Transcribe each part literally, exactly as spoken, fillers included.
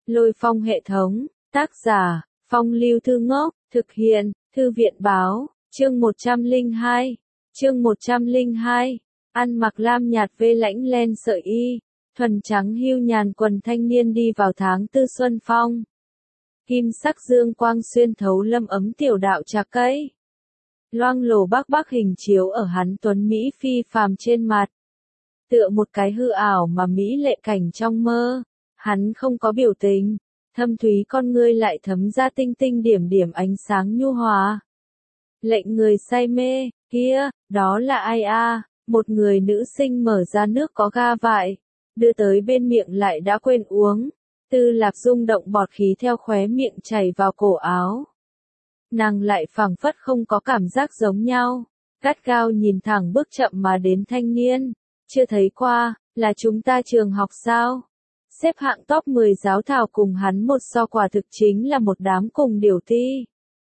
Lôi Phong hệ thống, tác giả, Phong Lưu Thư Ngốc, thực hiện, Thư viện báo, chương một trăm lẻ hai, chương một trăm lẻ hai, ăn mặc lam nhạt vê lãnh len sợi y, thuần trắng hưu nhàn quần thanh niên đi vào tháng tư xuân phong. Kim sắc dương quang xuyên thấu lâm ấm tiểu đạo trà cây. Loang lổ bắc bắc hình chiếu ở hắn tuấn Mỹ phi phàm trên mặt. Tựa một cái hư ảo mà Mỹ lệ cảnh trong mơ. Hắn không có biểu tình, thâm thúy con ngươi lại thấm ra tinh tinh điểm điểm ánh sáng nhu hòa. Lệnh người say mê, kia, đó là ai a? Một người nữ sinh mở ra nước có ga vại, đưa tới bên miệng lại đã quên uống. Tư Lạc rung động bọt khí theo khóe miệng chảy vào cổ áo. Nàng lại phảng phất không có cảm giác giống nhau, gắt gao nhìn thẳng bước chậm mà đến thanh niên. Chưa thấy qua, là chúng ta trường học sao? Xếp hạng top mười giáo thảo cùng hắn một so quả thực chính là một đám cùng điều thi.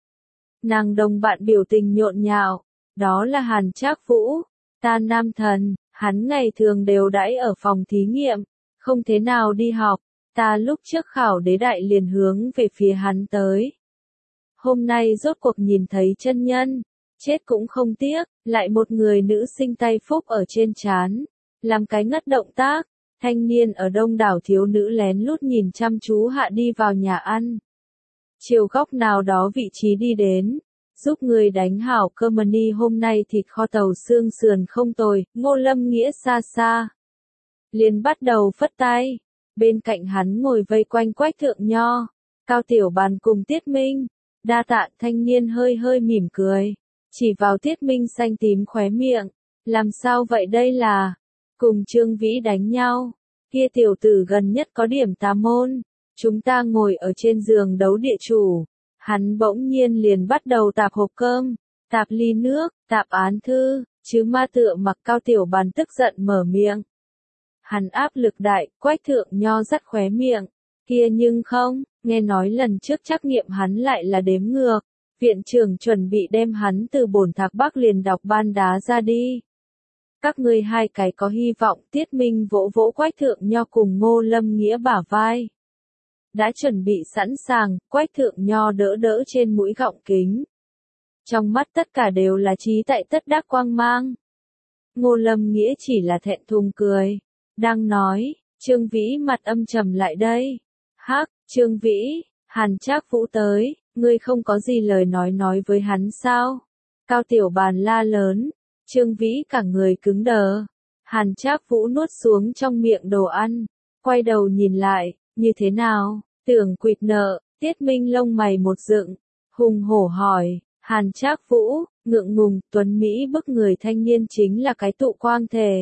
Nàng đồng bạn biểu tình nhộn nhạo, đó là Hàn Trác Vũ, ta nam thần, hắn ngày thường đều đãi ở phòng thí nghiệm, không thế nào đi học, ta lúc trước khảo đế đại liền hướng về phía hắn tới. Hôm nay rốt cuộc nhìn thấy chân nhân, chết cũng không tiếc, lại một người nữ sinh tay phúc ở trên trán, làm cái ngất động tác. Thanh niên ở đông đảo thiếu nữ lén lút nhìn chăm chú hạ đi vào nhà ăn. Chiều góc nào đó vị trí đi đến, giúp người đánh hảo cơm mani hôm nay thịt kho tàu xương sườn không tồi, Ngô Lâm Nghĩa xa xa. Liền bắt đầu phất tay, bên cạnh hắn ngồi vây quanh Quách Thượng Nho, Cao Tiểu Bàn cùng Tiết Minh, đa tạ. Thanh niên hơi hơi mỉm cười, chỉ vào Tiết Minh xanh tím khóe miệng, làm sao vậy đây là... Cùng Trương Vĩ đánh nhau, kia tiểu tử gần nhất có điểm tà môn, chúng ta ngồi ở trên giường đấu địa chủ, hắn bỗng nhiên liền bắt đầu tạp hộp cơm, tạp ly nước, tạp án thư, chứ ma tựa mặc Cao Tiểu Bàn tức giận mở miệng. Hắn áp lực đại, Quách Thượng Nho dắt khóe miệng, kia nhưng không, nghe nói lần trước trắc nghiệm hắn lại là đếm ngược, viện trưởng chuẩn bị đem hắn từ bổn thạc Bắc liền đọc ban đá ra đi. Các ngươi hai cái có hy vọng. Tiết Minh vỗ vỗ Quách Thượng Nho cùng Ngô Lâm Nghĩa bả vai. Đã chuẩn bị sẵn sàng, Quách Thượng Nho đỡ đỡ trên mũi gọng kính. Trong mắt tất cả đều là trí tại tất đắc quang mang. Ngô Lâm Nghĩa chỉ là thẹn thùng cười. Đang nói, Trương Vĩ mặt âm trầm lại đây. Hắc, Trương Vĩ, Hàn Trác Vũ tới, ngươi không có gì lời nói nói với hắn sao? Cao Tiểu Bàn la lớn. Trương Vĩ cả người cứng đờ. Hàn Trác Vũ nuốt xuống trong miệng đồ ăn, quay đầu nhìn lại, như thế nào, tưởng quỵt nợ. Tiết Minh lông mày một dựng, hùng hổ hỏi, Hàn Trác Vũ, ngượng ngùng, tuấn Mỹ bức người thanh niên chính là cái tụ quang thể.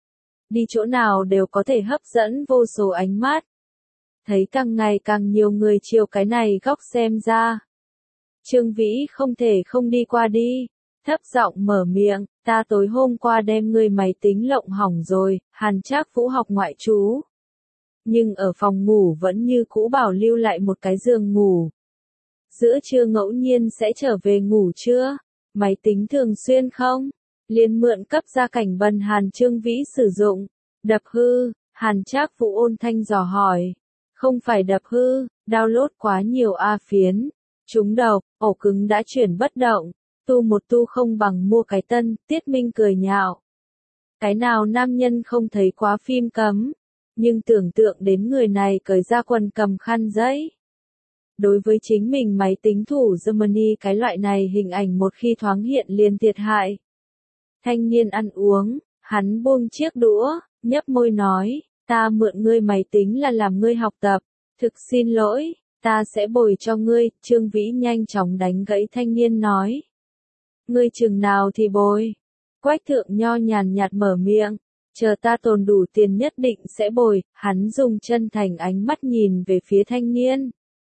Đi chỗ nào đều có thể hấp dẫn vô số ánh mắt. Thấy càng ngày càng nhiều người chiều cái này góc xem ra. Trương Vĩ không thể không đi qua đi. Thấp giọng mở miệng, ta tối hôm qua đem ngươi máy tính lộng hỏng rồi. Hàn Trác Vũ học ngoại trú. Nhưng ở phòng ngủ vẫn như cũ bảo lưu lại một cái giường ngủ. Giữa trưa ngẫu nhiên sẽ trở về ngủ trưa. Máy tính thường xuyên không? Liền mượn cấp gia cảnh bần Hàn Trương Vĩ sử dụng. Đập hư, Hàn Trác Vũ ôn thanh dò hỏi. Không phải đập hư, download quá nhiều A phiến. Trúng độc, ổ cứng đã chuyển bất động. Tu một tu không bằng mua cái tân. Tiết Minh cười nhạo. Cái nào nam nhân không thấy quá phim cấm. Nhưng tưởng tượng đến người này cởi ra quần cầm khăn giấy. Đối với chính mình máy tính thủ Germany cái loại này hình ảnh một khi thoáng hiện liền thiệt hại. Thanh niên ăn uống, hắn buông chiếc đũa, nhấp môi nói, ta mượn ngươi máy tính là làm ngươi học tập. Thực xin lỗi, ta sẽ bồi cho ngươi. Trương Vĩ nhanh chóng đánh gãy thanh niên nói. Ngươi chừng nào thì bồi. Quách Thượng Nho nhàn nhạt mở miệng, chờ ta tồn đủ tiền nhất định sẽ bồi. Hắn dùng chân thành ánh mắt nhìn về phía thanh niên.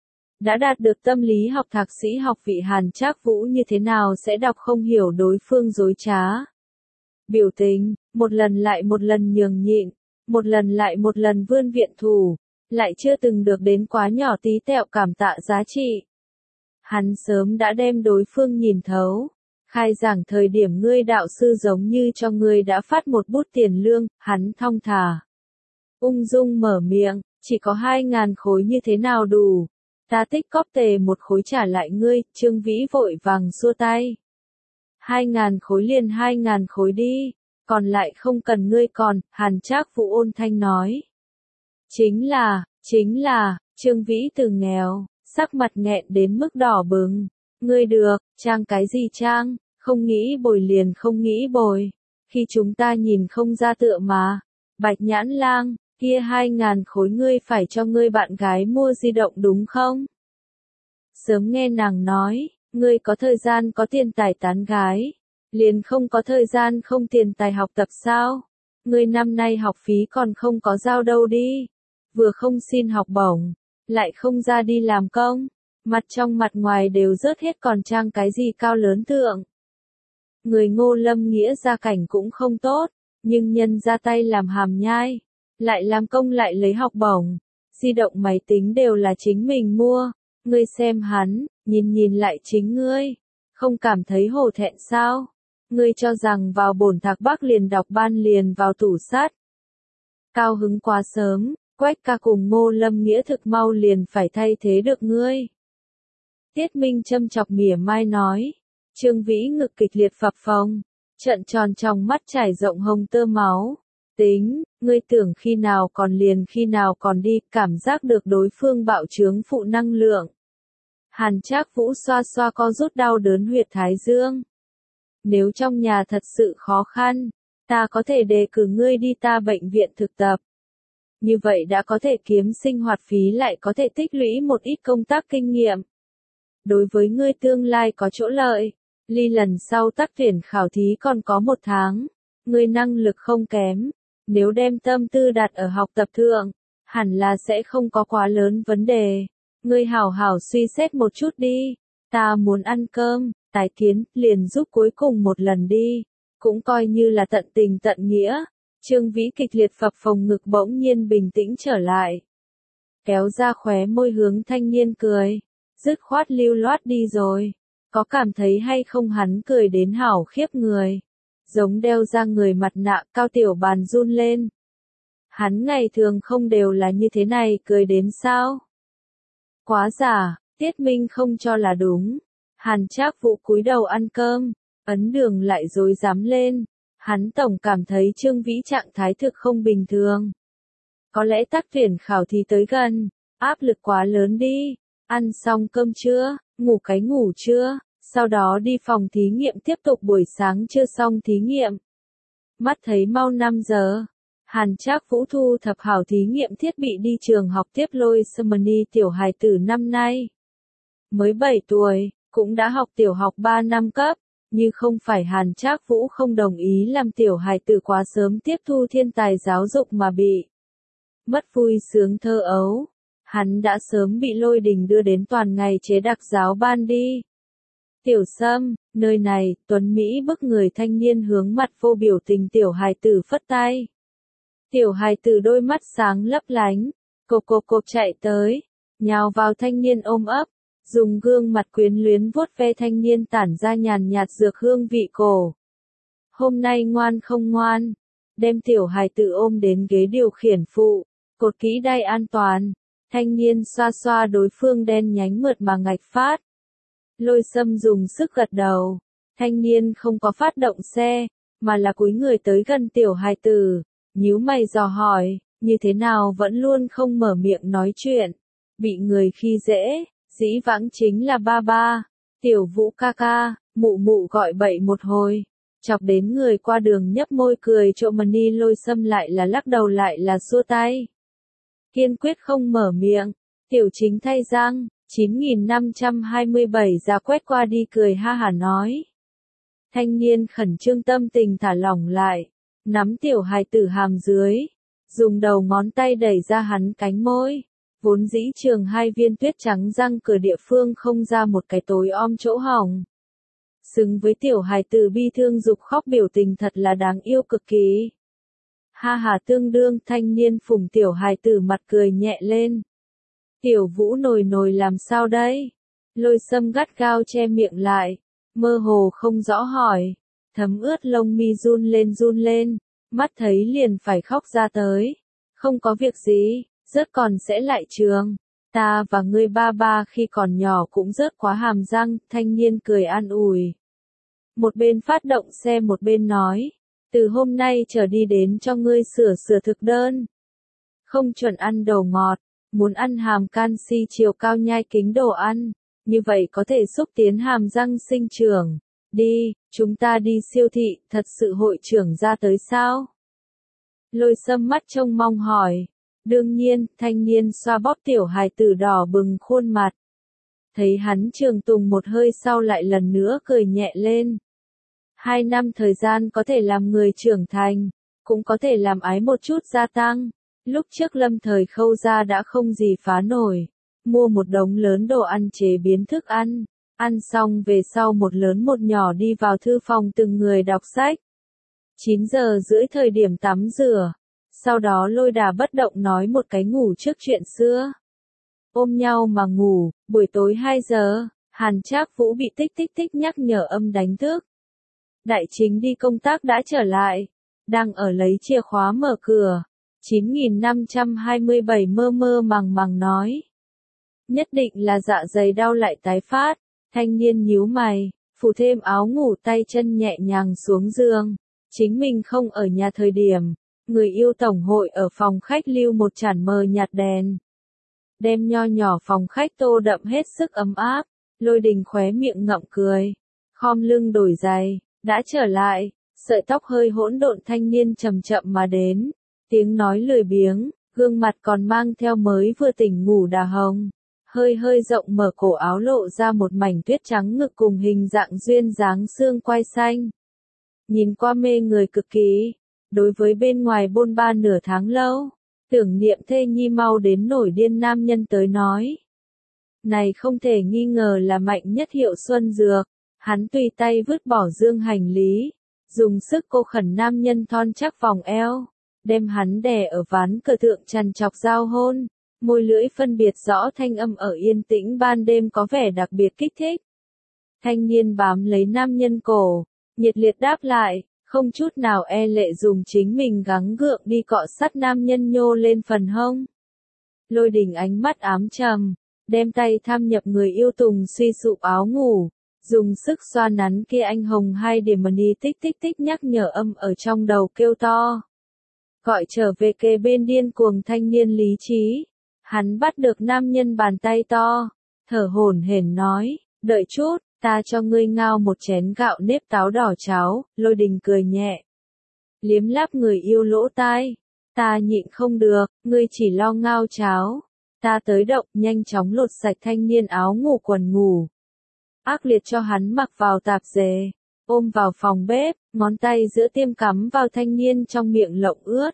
Đã đạt được tâm lý học thạc sĩ học vị Hàn Trác Vũ như thế nào sẽ đọc không hiểu đối phương dối trá. Biểu tình, một lần lại một lần nhường nhịn, một lần lại một lần vươn viện thủ, lại chưa từng được đến quá nhỏ tí tẹo cảm tạ giá trị. Hắn sớm đã đem đối phương nhìn thấu. Khai giảng thời điểm ngươi đạo sư giống như cho ngươi đã phát một bút tiền lương, hắn thong thả. Ung dung mở miệng, Chỉ có hai ngàn khối như thế nào đủ? Ta tích cóp tề một khối trả lại ngươi, Trương Vĩ vội vàng xua tay. Hai ngàn khối liền hai ngàn khối đi, còn lại không cần ngươi còn, Hàn Trác Vũ ôn thanh nói. Chính là, chính là, Trương Vĩ từ nghèo, sắc mặt nghẹn đến mức đỏ bừng. Ngươi được, trang cái gì trang, không nghĩ bồi liền không nghĩ bồi. Khi chúng ta nhìn không ra tựa mà. Bạch Nhãn Lang, kia hai ngàn khối ngươi phải cho ngươi bạn gái mua di động đúng không? Sớm nghe nàng nói, ngươi có thời gian có tiền tài tán gái, liền không có thời gian không tiền tài học tập sao? Ngươi năm nay học phí còn không có giao đâu đi, vừa không xin học bổng, lại không ra đi làm công, mặt trong mặt ngoài đều rớt hết còn trang cái gì cao lớn thượng. Người Ngô Lâm Nghĩa gia cảnh cũng không tốt, nhưng nhân ra tay làm hàm nhai, lại làm công lại lấy học bổng, di động máy tính đều là chính mình mua, ngươi xem hắn, nhìn nhìn lại chính ngươi, không cảm thấy hổ thẹn sao? Ngươi cho rằng vào bổn Thạc Bắc liền đọc ban liền vào tủ sắt. Cao hứng quá sớm, Quách ca cùng Ngô Lâm Nghĩa thực mau liền phải thay thế được ngươi. Tiết Minh châm chọc mỉa mai nói. Trương Vĩ ngực kịch liệt phập phồng, trận tròn trong mắt trải rộng hồng tơ máu. Tính, ngươi tưởng khi nào còn liền khi nào còn đi, cảm giác được đối phương bạo trướng phụ năng lượng. Hàn Trác Vũ xoa xoa co rút đau đớn huyệt thái dương. Nếu trong nhà thật sự khó khăn, ta có thể đề cử ngươi đi ta bệnh viện thực tập. Như vậy đã có thể kiếm sinh hoạt phí lại có thể tích lũy một ít công tác kinh nghiệm. Đối với ngươi tương lai có chỗ lợi. Ly lần sau tác tuyển khảo thí còn có một tháng, ngươi năng lực không kém, nếu đem tâm tư đặt ở học tập thượng, hẳn là sẽ không có quá lớn vấn đề. Ngươi hảo hảo suy xét một chút đi, ta muốn ăn cơm, tái kiến, liền giúp cuối cùng một lần đi, cũng coi như là tận tình tận nghĩa. Trương Vĩ kịch liệt phập phồng ngực bỗng nhiên bình tĩnh trở lại, kéo ra khóe môi hướng thanh niên cười, dứt khoát lưu loát đi rồi. Có cảm thấy hay không hắn cười đến hảo khiếp người, giống đeo ra người mặt nạ cao tiểu bàn run lên. Hắn ngày thường không đều là như thế này cười đến sao? Quá giả, Tiết Minh không cho là đúng. Hàn Trác Vũ cúi đầu ăn cơm, ấn đường lại rối rắm lên. Hắn tổng cảm thấy Trương Vĩ trạng thái thực không bình thường. Có lẽ tác tuyển khảo thì tới gần, áp lực quá lớn đi. Ăn xong cơm trưa, ngủ cái ngủ trưa, sau đó đi phòng thí nghiệm tiếp tục buổi sáng chưa xong thí nghiệm. Mắt thấy mau năm giờ, Hàn Trác Vũ thu thập hảo thí nghiệm thiết bị đi trường học tiếp lôi Sumani tiểu hài tử năm nay. Mới bảy tuổi, cũng đã học tiểu học ba năm cấp, như không phải Hàn Trác Vũ không đồng ý làm tiểu hài tử quá sớm tiếp thu thiên tài giáo dục mà bị mất vui sướng thơ ấu. Hắn đã sớm bị Lôi Đình đưa đến toàn ngày chế đặc giáo ban đi. Tiểu Sâm, nơi này, Tuấn Mỹ bức người thanh niên hướng mặt vô biểu tình tiểu hài tử phất tay. Tiểu hài tử đôi mắt sáng lấp lánh, cộp cộp cộp chạy tới, nhào vào thanh niên ôm ấp, dùng gương mặt quyến luyến vuốt ve thanh niên tản ra nhàn nhạt dược hương vị cổ. Hôm nay ngoan không ngoan, đem tiểu hài tử ôm đến ghế điều khiển phụ, cột kỹ đai an toàn. Thanh niên xoa xoa đối phương đen nhánh mượt mà ngạch phát. Lôi Sâm dùng sức gật đầu. Thanh niên không có phát động xe, mà là cúi người tới gần tiểu hài tử, nhíu mày dò hỏi, như thế nào vẫn luôn không mở miệng nói chuyện. Bị người khi dễ, dĩ vãng chính là ba ba, tiểu Vũ ca ca, mụ mụ gọi bậy một hồi. Chọc đến người qua đường nhấp môi cười trộm mà ni. Lôi Sâm lại là lắc đầu lại là xua tay. Kiên quyết không mở miệng, tiểu chính thay răng, chín nghìn năm trăm hai mươi bảy ra quét qua đi cười ha hả nói. Thanh niên khẩn trương tâm tình thả lỏng lại, nắm tiểu hài tử hàm dưới, dùng đầu ngón tay đẩy ra hắn cánh môi, vốn dĩ trường hai viên tuyết trắng răng cửa địa phương không ra một cái tối om chỗ hỏng. Xứng với tiểu hài tử bi thương dục khóc biểu tình thật là đáng yêu cực kỳ. Ha ha tương đương thanh niên phùng tiểu hài tử mặt cười nhẹ lên. Tiểu Vũ nồi nồi làm sao đây? Lôi Sâm gắt gao che miệng lại, mơ hồ không rõ hỏi, thấm ướt lông mi run lên run lên, mắt thấy liền phải khóc ra tới. Không có việc gì, rớt còn sẽ lại trường. Ta và ngươi ba ba khi còn nhỏ cũng rớt quá hàm răng, thanh niên cười an ủi. Một bên phát động xe một bên nói, từ hôm nay trở đi đến cho ngươi sửa sửa thực đơn. Không chuẩn ăn đồ ngọt, muốn ăn hàm canxi chiều cao nhai kính đồ ăn, như vậy có thể xúc tiến hàm răng sinh trưởng. Đi, chúng ta đi siêu thị, thật sự hội trưởng ra tới sao? Lôi Sâm mắt trông mong hỏi. Đương nhiên, thanh niên xoa bóp tiểu hài tử đỏ bừng khuôn mặt. Thấy hắn trường tùng một hơi sau lại lần nữa cười nhẹ lên. Hai năm thời gian có thể làm người trưởng thành, cũng có thể làm ái một chút gia tăng. Lúc trước lâm thời Khâu gia đã không gì phá nổi. Mua một đống lớn đồ ăn chế biến thức ăn. Ăn xong về sau một lớn một nhỏ đi vào thư phòng từng người đọc sách. chín giờ rưỡi thời điểm tắm rửa. Sau đó Lôi Đà bất động nói một cái ngủ trước chuyện xưa. Ôm nhau mà ngủ, buổi tối hai giờ, Hàn Trác Vũ bị tích tích tích nhắc nhở âm đánh thức. Đại chính đi công tác đã trở lại, đang ở lấy chìa khóa mở cửa. chín nghìn năm trăm hai mươi bảy mơ mơ màng màng nói. Nhất định là dạ dày đau lại tái phát, thanh niên nhíu mày, phủ thêm áo ngủ tay chân nhẹ nhàng xuống giường. Chính mình không ở nhà thời điểm. Người yêu tổng hội ở phòng khách lưu một chản mờ nhạt đèn. Đem nho nhỏ phòng khách tô đậm hết sức ấm áp, Lôi Đình khóe miệng ngậm cười. Khom lưng đổi giày, đã trở lại, sợi tóc hơi hỗn độn thanh niên chậm chậm mà đến. Tiếng nói lười biếng, gương mặt còn mang theo mới vừa tỉnh ngủ đà hồng. Hơi hơi rộng mở cổ áo lộ ra một mảnh tuyết trắng ngực cùng hình dạng duyên dáng xương quai xanh. Nhìn qua mê người cực kỳ. Đối với bên ngoài bôn ba nửa tháng lâu, tưởng niệm thê nhi mau đến nổi điên nam nhân tới nói. Này không thể nghi ngờ là mạnh nhất hiệu xuân dược, hắn tùy tay vứt bỏ dương hành lý, dùng sức cô khẩn nam nhân thon chắc vòng eo, đem hắn đè ở ván cờ thượng trằn trọc giao hôn, môi lưỡi phân biệt rõ thanh âm ở yên tĩnh ban đêm có vẻ đặc biệt kích thích. Thanh niên bám lấy nam nhân cổ, nhiệt liệt đáp lại. Không chút nào e lệ dùng chính mình gắng gượng đi cọ sắt nam nhân nhô lên phần hông. Lôi Đình ánh mắt ám trầm, đem tay tham nhập người yêu tùng suy sụp áo ngủ, dùng sức xoa nắn kia anh hồng hai điểm mani tích tích tích nhắc nhở âm ở trong đầu kêu to. Gọi trở về kề bên điên cuồng thanh niên lý trí, hắn bắt được nam nhân bàn tay to, thở hổn hển nói, đợi chút. Ta cho ngươi ngao một chén gạo nếp táo đỏ cháo, Lôi Đình cười nhẹ. Liếm láp người yêu lỗ tai. Ta nhịn không được, ngươi chỉ lo ngao cháo. Ta tới động, nhanh chóng lột sạch thanh niên áo ngủ quần ngủ. Ác liệt cho hắn mặc vào tạp dề, ôm vào phòng bếp, ngón tay giữa tiêm cắm vào thanh niên trong miệng lộng ướt.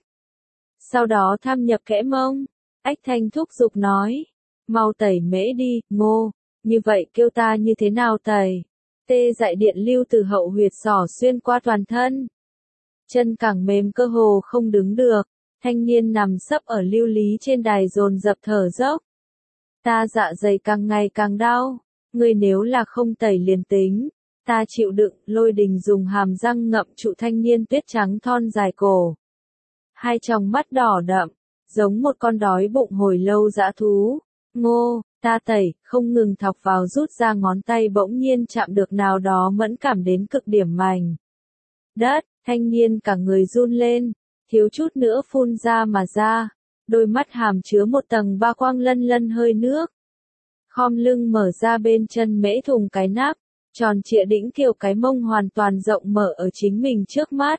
Sau đó tham nhập kẽ mông, ách thanh thúc giục nói. Mau tẩy mễ đi, Ngô. Như vậy kêu ta như thế nào tẩy? Tê dại điện lưu từ hậu huyệt sỏ xuyên qua toàn thân. Chân càng mềm cơ hồ không đứng được. Thanh niên nằm sấp ở lưu lý trên đài dồn dập thở dốc. Ta dạ dày càng ngày càng đau. Ngươi nếu là không tẩy liền tính. Ta chịu đựng. Lôi Đình dùng hàm răng ngậm trụ thanh niên tuyết trắng thon dài cổ. Hai tròng mắt đỏ đậm. Giống một con đói bụng hồi lâu dã thú. Ngô. Ta tẩy, không ngừng thọc vào rút ra ngón tay bỗng nhiên chạm được nào đó mẫn cảm đến cực điểm mảnh. Đất, thanh niên cả người run lên, thiếu chút nữa phun ra mà ra, đôi mắt hàm chứa một tầng ba quang lân lân hơi nước. Khom lưng mở ra bên chân mễ thùng cái nắp, tròn trịa đĩnh kiều cái mông hoàn toàn rộng mở ở chính mình trước mắt.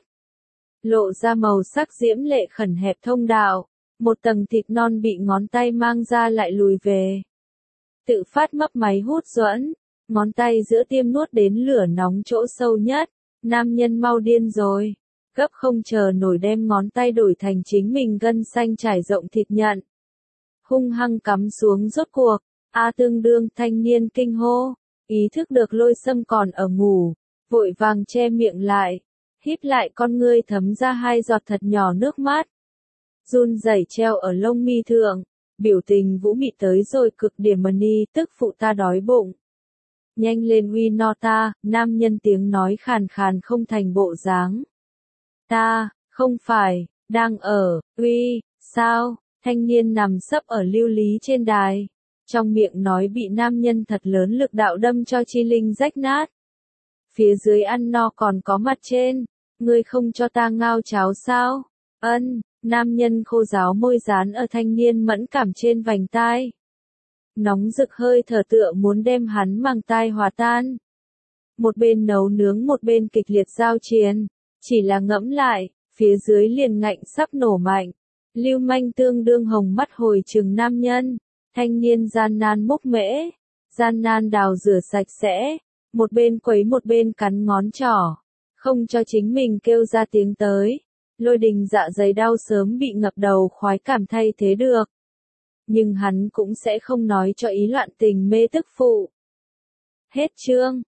Lộ ra màu sắc diễm lệ khẩn hẹp thông đạo, một tầng thịt non bị ngón tay mang ra lại lùi về. Tự phát mấp máy hút duẫn, ngón tay giữa tiêm nuốt đến lửa nóng chỗ sâu nhất, nam nhân mau điên rồi, gấp không chờ nổi đem ngón tay đổi thành chính mình gân xanh trải rộng thịt nhận. Hung hăng cắm xuống rốt cuộc, a tương đương thanh niên kinh hô, ý thức được Lôi Sâm còn ở ngủ, vội vàng che miệng lại, híp lại con ngươi thấm ra hai giọt thật nhỏ nước mắt. Run rẩy treo ở lông mi thượng. Biểu tình vũ mị tới rồi cực điểm mani, tức phụ ta đói bụng. Nhanh lên uy no ta, nam nhân tiếng nói khàn khàn không thành bộ dáng. Ta, không phải, đang ở, uy, sao, Thanh niên nằm sấp ở lưu lý trên đài. Trong miệng nói bị nam nhân thật lớn lực đạo đâm cho chi linh rách nát. Phía dưới ăn no còn có mặt trên. Ngươi không cho ta ngao cháo sao? Ân, nam nhân khô ráo môi dán ở thanh niên mẫn cảm trên vành tai. Nóng rực hơi thở tựa muốn đem hắn màng tai hòa tan. Một bên nấu nướng một bên kịch liệt giao chiến. Chỉ là ngẫm lại, phía dưới liền ngạnh sắp nổ mạnh. Lưu manh tương đương hồng mắt hồi trừng nam nhân. Thanh niên gian nan múc mễ. Gian nan đào rửa sạch sẽ. Một bên quấy một bên cắn ngón trỏ. Không cho chính mình kêu ra tiếng tới. Lôi đình dạ dày đau sớm bị ngập đầu khoái cảm thay thế được. Nhưng hắn cũng sẽ không nói cho ý loạn tình mê tức phụ. Hết chương.